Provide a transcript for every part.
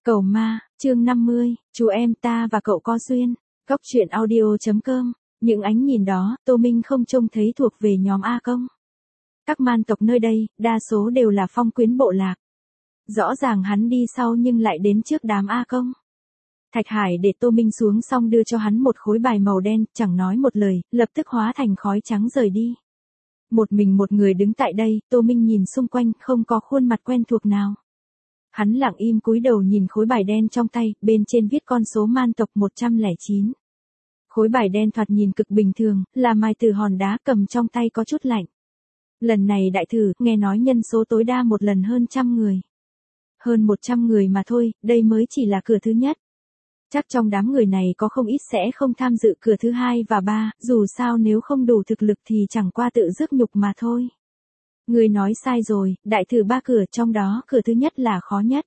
Cầu ma, chương 50, chú em ta và cậu có duyên. Góc truyện audio.com. Những ánh nhìn đó, Tô Minh không trông thấy thuộc về nhóm A Công. Các man tộc nơi đây, đa số đều là phong quyến bộ lạc. Rõ ràng hắn đi sau nhưng lại đến trước đám A Công. Thạch Hải để Tô Minh xuống xong đưa cho hắn một khối bài màu đen, chẳng nói một lời, lập tức hóa thành khói trắng rời đi. Một mình một người đứng tại đây, Tô Minh nhìn xung quanh, không có khuôn mặt quen thuộc nào. Hắn lặng im cúi đầu nhìn khối bài đen trong tay, bên trên viết con số man tộc 109. Khối bài đen thoạt nhìn cực bình thường, là mài từ hòn đá cầm trong tay có chút lạnh. Lần này đại thử, nghe nói nhân số tối đa một lần hơn 100 người. Hơn 100 người mà thôi, đây mới chỉ là cửa thứ nhất. Chắc trong đám người này có không ít sẽ không tham dự cửa thứ 2 và 3, dù sao nếu không đủ thực lực thì chẳng qua tự rước nhục mà thôi. Người nói sai rồi, đại thử 3 cửa, trong đó cửa thứ nhất là khó nhất.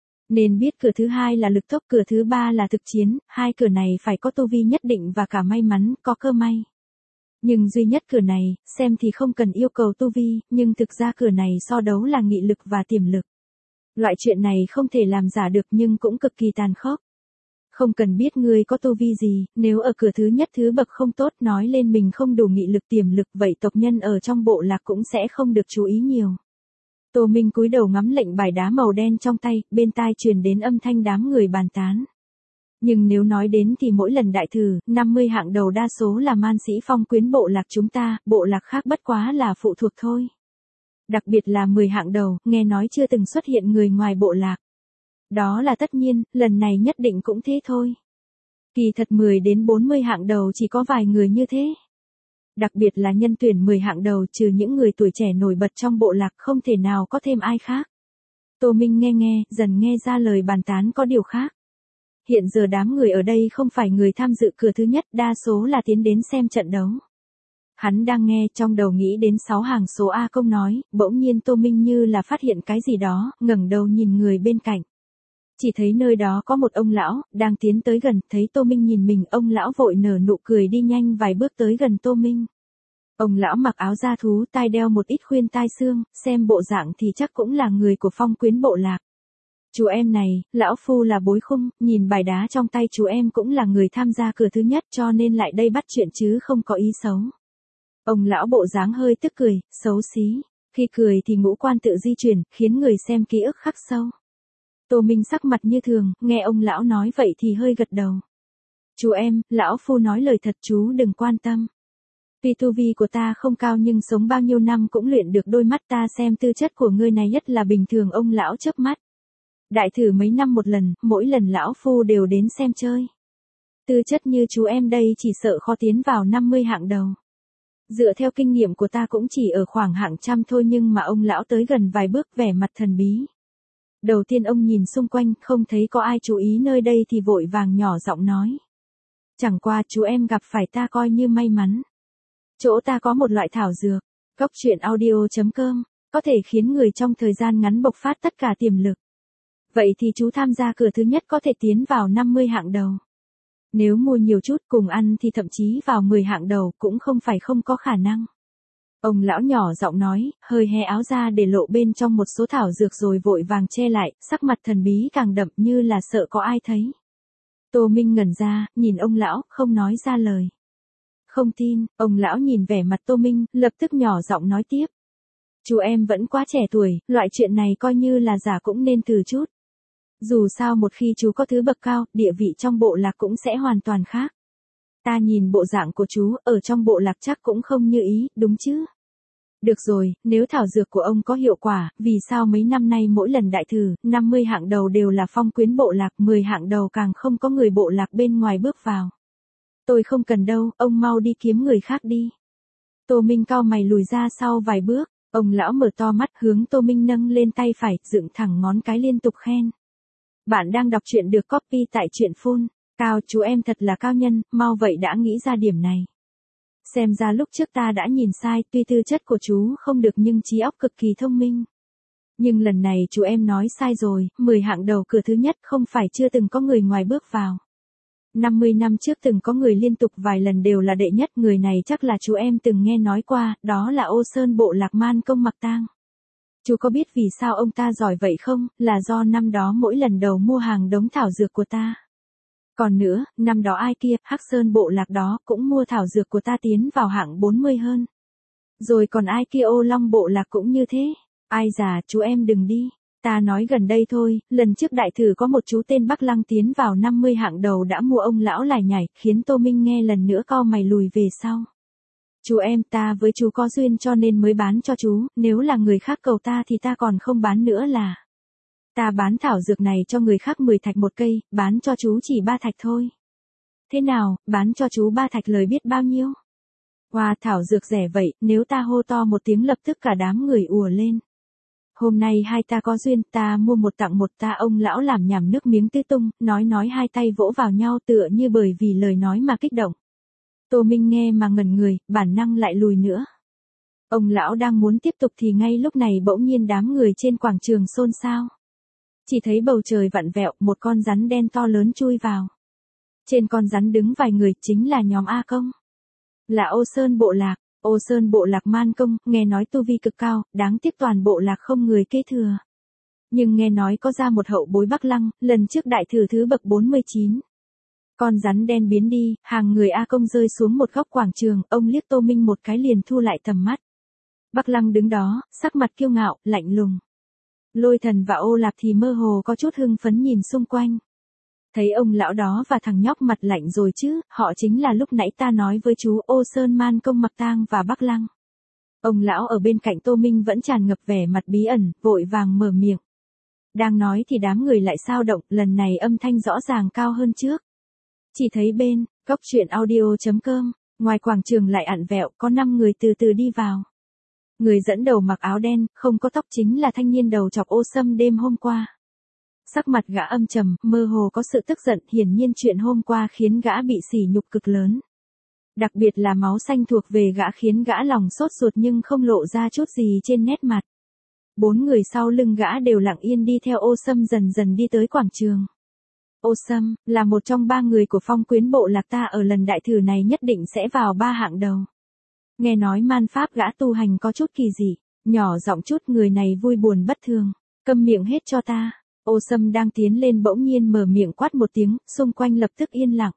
Nên biết cửa thứ 2 là lực tốc, cửa thứ 3 là thực chiến, hai cửa này phải có tu vi nhất định và cả may mắn, có cơ may. Nhưng duy nhất cửa này, xem thì không cần yêu cầu tu vi, nhưng thực ra cửa này so đấu là nghị lực và tiềm lực. Loại chuyện này không thể làm giả được nhưng cũng cực kỳ tàn khốc. Không cần biết ngươi có tu vi gì, nếu ở cửa thứ nhất thứ bậc không tốt nói lên mình không đủ nghị lực tiềm lực vậy tộc nhân ở trong bộ lạc cũng sẽ không được chú ý nhiều. Tô Minh cúi đầu ngắm lệnh bài đá màu đen trong tay, bên tai truyền đến âm thanh đám người bàn tán. Nhưng nếu nói đến thì mỗi lần đại thử, 50 hạng đầu đa số là man sĩ phong quyến bộ lạc chúng ta, bộ lạc khác bất quá là phụ thuộc thôi. Đặc biệt là 10 hạng đầu, nghe nói chưa từng xuất hiện người ngoài bộ lạc. Đó là tất nhiên, lần này nhất định cũng thế thôi. Kỳ thật 10 đến 40 hạng đầu chỉ có vài người như thế. Đặc biệt là nhân tuyển 10 hạng đầu trừ những người tuổi trẻ nổi bật trong bộ lạc không thể nào có thêm ai khác. Tô Minh nghe, dần nghe ra lời bàn tán có điều khác. Hiện giờ đám người ở đây không phải người tham dự cửa thứ nhất, đa số là tiến đến xem trận đấu. Hắn đang nghe trong đầu nghĩ đến 6 hàng số A Công nói, bỗng nhiên Tô Minh như là phát hiện cái gì đó, ngẩng đầu nhìn người bên cạnh. Chỉ thấy nơi đó có một ông lão, đang tiến tới gần, thấy Tô Minh nhìn mình, ông lão vội nở nụ cười đi nhanh vài bước tới gần Tô Minh. Ông lão mặc áo da thú, tai đeo một ít khuyên tai xương, xem bộ dạng thì chắc cũng là người của phong quyến bộ lạc. Chú em này, lão phu là Bối Khung, nhìn bài đá trong tay chú em cũng là người tham gia cửa thứ nhất cho nên lại đây bắt chuyện chứ không có ý xấu. Ông lão bộ dáng hơi tức cười, xấu xí, khi cười thì ngũ quan tự di chuyển, khiến người xem ký ức khắc sâu. Tô Minh sắc mặt như thường, nghe ông lão nói vậy thì hơi gật đầu. Chú em, lão phu nói lời thật chú đừng quan tâm. Tuy tu vi của ta không cao nhưng sống bao nhiêu năm cũng luyện được đôi mắt ta xem tư chất của ngươi này nhất là bình thường ông lão chớp mắt. Đại thử mấy năm một lần, mỗi lần lão phu đều đến xem chơi. Tư chất như chú em đây chỉ sợ khó tiến vào 50 hạng đầu. Dựa theo kinh nghiệm của ta cũng chỉ ở khoảng hạng trăm thôi nhưng mà ông lão tới gần vài bước vẻ mặt thần bí. Đầu tiên ông nhìn xung quanh, không thấy có ai chú ý nơi đây thì vội vàng nhỏ giọng nói. Chẳng qua chú em gặp phải ta coi như may mắn. Chỗ ta có một loại thảo dược, góc truyện audio.com, có thể khiến người trong thời gian ngắn bộc phát tất cả tiềm lực. Vậy thì chú tham gia cửa thứ nhất có thể tiến vào 50 hạng đầu. Nếu mua nhiều chút cùng ăn thì thậm chí vào 10 hạng đầu cũng không phải không có khả năng. Ông lão nhỏ giọng nói, hơi hé áo ra để lộ bên trong một số thảo dược rồi vội vàng che lại, sắc mặt thần bí càng đậm như là sợ có ai thấy. Tô Minh ngẩn ra, nhìn ông lão, không nói ra lời. Không tin, ông lão nhìn vẻ mặt Tô Minh, lập tức nhỏ giọng nói tiếp. Chú em vẫn quá trẻ tuổi, loại chuyện này coi như là giả cũng nên từ chút. Dù sao một khi chú có thứ bậc cao, địa vị trong bộ lạc cũng sẽ hoàn toàn khác. Ta nhìn bộ dạng của chú, ở trong bộ lạc chắc cũng không như ý, đúng chứ? Được rồi, nếu thảo dược của ông có hiệu quả, vì sao mấy năm nay mỗi lần đại thử, 50 hạng đầu đều là phong quyến bộ lạc, 10 hạng đầu càng không có người bộ lạc bên ngoài bước vào. Tôi không cần đâu, ông mau đi kiếm người khác đi. Tô Minh cau mày lùi ra sau vài bước, ông lão mở to mắt hướng Tô Minh nâng lên tay phải, dựng thẳng ngón cái liên tục khen. Bạn đang đọc truyện được copy tại truyện phun. Cao chú em thật là cao nhân, mau vậy đã nghĩ ra điểm này. Xem ra lúc trước ta đã nhìn sai, tuy tư chất của chú không được nhưng trí óc cực kỳ thông minh. Nhưng lần này chú em nói sai rồi, 10 hạng đầu cửa thứ nhất không phải chưa từng có người ngoài bước vào. 50 năm trước từng có người liên tục vài lần đều là đệ nhất, người này chắc là chú em từng nghe nói qua, đó là Ô Sơn bộ lạc Man Công Mặc Tang. Chú có biết vì sao ông ta giỏi vậy không? Là do năm đó mỗi lần đầu mua hàng đống thảo dược của ta. Còn nữa, năm đó ai kia, Hắc Sơn bộ lạc đó, cũng mua thảo dược của ta tiến vào hạng 40 hơn. Rồi còn ai kia Ô Long bộ lạc cũng như thế. Ai già, chú em đừng đi. Ta nói gần đây thôi, lần trước đại thử có một chú tên Bắc Lăng tiến vào 50 hạng đầu đã mua ông lão lải nhải, khiến Tô Minh nghe lần nữa cau mày lùi về sau. Chú em, ta với chú có duyên cho nên mới bán cho chú, nếu là người khác cầu ta thì ta còn không bán nữa là. Ta bán thảo dược này cho người khác 10 thạch một cây, bán cho chú chỉ 3 thạch thôi. Thế nào, bán cho chú 3 thạch lời biết bao nhiêu? Wow, thảo dược rẻ vậy, nếu ta hô to một tiếng lập tức cả đám người ùa lên. Hôm nay hai ta có duyên, ta mua một tặng một, ta ông lão làm nhảm nước miếng tứ tung, nói hai tay vỗ vào nhau tựa như bởi vì lời nói mà kích động. Tô Minh nghe mà ngẩn người, bản năng lại lùi nữa. Ông lão đang muốn tiếp tục thì ngay lúc này bỗng nhiên đám người trên quảng trường xôn xao. Chỉ thấy bầu trời vặn vẹo, một con rắn đen to lớn chui vào. Trên con rắn đứng vài người, chính là nhóm A Công. Là Ô Sơn bộ lạc, Ô Sơn bộ lạc Man Công, nghe nói tu vi cực cao, đáng tiếc toàn bộ lạc không người kế thừa. Nhưng nghe nói có ra một hậu bối Bắc Lăng, lần trước đại thử thứ bậc 49. Con rắn đen biến đi, hàng người A Công rơi xuống một góc quảng trường, ông liếc Tô Minh một cái liền thu lại tầm mắt. Bắc Lăng đứng đó, sắc mặt kiêu ngạo, lạnh lùng. Lôi Thần và Ô Lạp thì mơ hồ có chút hưng phấn nhìn xung quanh. Thấy ông lão đó và thằng nhóc mặt lạnh rồi chứ, họ chính là lúc nãy ta nói với chú Ô Sơn Man Công Mặc Tang và Bắc Lăng. Ông lão ở bên cạnh Tô Minh vẫn tràn ngập vẻ mặt bí ẩn, vội vàng mở miệng. Đang nói thì đám người lại xao động, lần này âm thanh rõ ràng cao hơn trước. Chỉ thấy bên, góc truyện audio.com, ngoài quảng trường lại ặn vẹo, có 5 người từ từ đi vào. Người dẫn đầu mặc áo đen, không có tóc chính là thanh niên đầu chọc Ô Sâm đêm hôm qua. Sắc mặt gã âm trầm, mơ hồ có sự tức giận, hiển nhiên chuyện hôm qua khiến gã bị sỉ nhục cực lớn. Đặc biệt là máu xanh thuộc về gã khiến gã lòng sốt ruột nhưng không lộ ra chút gì trên nét mặt. 4 người sau lưng gã đều lặng yên đi theo Ô Sâm dần dần đi tới quảng trường. Ô Sâm, là một trong 3 người của Phong Quyến bộ lạc ta ở lần đại thử này nhất định sẽ vào 3 hạng đầu. Nghe nói man pháp gã tu hành có chút kỳ dị, nhỏ giọng chút người này vui buồn bất thường, câm miệng hết cho ta. Ô Sâm đang tiến lên bỗng nhiên mở miệng quát một tiếng, xung quanh lập tức yên lặng.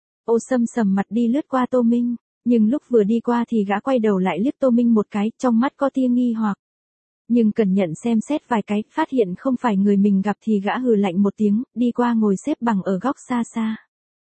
Ô Sâm sầm mặt đi lướt qua Tô Minh, nhưng lúc vừa đi qua thì gã quay đầu lại liếc Tô Minh một cái, trong mắt có tia nghi hoặc. Nhưng cẩn nhận xem xét vài cái, phát hiện không phải người mình gặp thì gã hừ lạnh một tiếng, đi qua ngồi xếp bằng ở góc xa xa.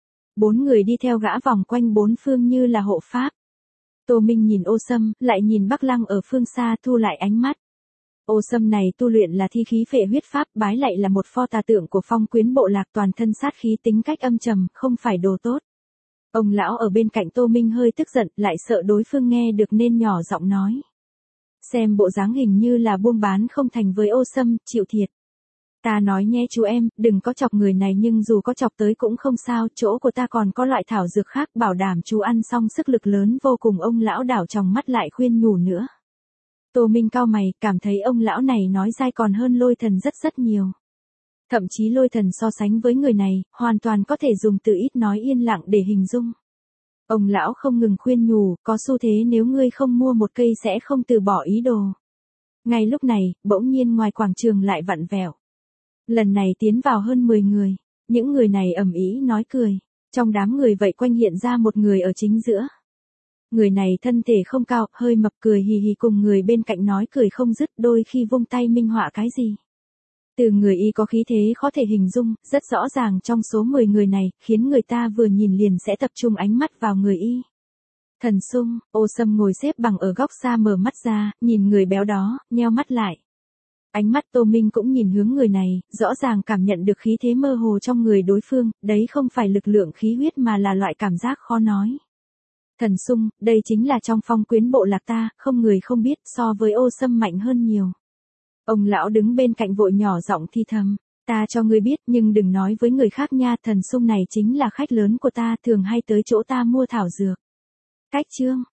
4 người đi theo gã vòng quanh 4 phương như là hộ pháp. Tô Minh nhìn Ô Sâm, lại nhìn Bắc Lăng ở phương xa thu lại ánh mắt. Ô Sâm này tu luyện là thi khí phệ huyết pháp, bái lại là một pho tà tượng của Phong Quyến bộ lạc, toàn thân sát khí, tính cách âm trầm, không phải đồ tốt. Ông lão ở bên cạnh Tô Minh hơi tức giận, lại sợ đối phương nghe được nên nhỏ giọng nói. Xem bộ dáng hình như là buôn bán không thành với Ô Sâm, chịu thiệt. Ta nói nhé chú em, đừng có chọc người này, nhưng dù có chọc tới cũng không sao, chỗ của ta còn có loại thảo dược khác, bảo đảm chú ăn xong sức lực lớn vô cùng. Ông lão đảo tròng mắt lại khuyên nhủ nữa. Tô Minh cau mày, cảm thấy ông lão này nói dai còn hơn Lôi Thần rất nhiều. Thậm chí Lôi Thần so sánh với người này, hoàn toàn có thể dùng từ ít nói yên lặng để hình dung. Ông lão không ngừng khuyên nhủ, có xu thế nếu ngươi không mua một cây sẽ không từ bỏ ý đồ. Ngay lúc này, bỗng nhiên ngoài quảng trường lại vặn vẹo. Lần này tiến vào hơn 10 người, những người này ầm ĩ nói cười. Trong đám người vậy quanh hiện ra một người ở chính giữa. Người này thân thể không cao, hơi mập, cười hì hì cùng người bên cạnh nói cười không dứt, đôi khi vung tay minh họa cái gì. Từ người y có khí thế khó thể hình dung, rất rõ ràng trong số 10 người này, khiến người ta vừa nhìn liền sẽ tập trung ánh mắt vào người y. Thần Sung, Ô Sâm ngồi xếp bằng ở góc xa mở mắt ra, nhìn người béo đó, nheo mắt lại. Ánh mắt Tô Minh cũng nhìn hướng người này, rõ ràng cảm nhận được khí thế mơ hồ trong người đối phương, đấy không phải lực lượng khí huyết mà là loại cảm giác khó nói. Thần Sung, đây chính là trong Phong Quyến bộ lạc ta, không người không biết, so với Ô Sâm mạnh hơn nhiều. Ông lão đứng bên cạnh vội nhỏ giọng thi thầm, ta cho ngươi biết nhưng đừng nói với người khác nha, Thần Sung này chính là khách lớn của ta, thường hay tới chỗ ta mua thảo dược. Cách chương.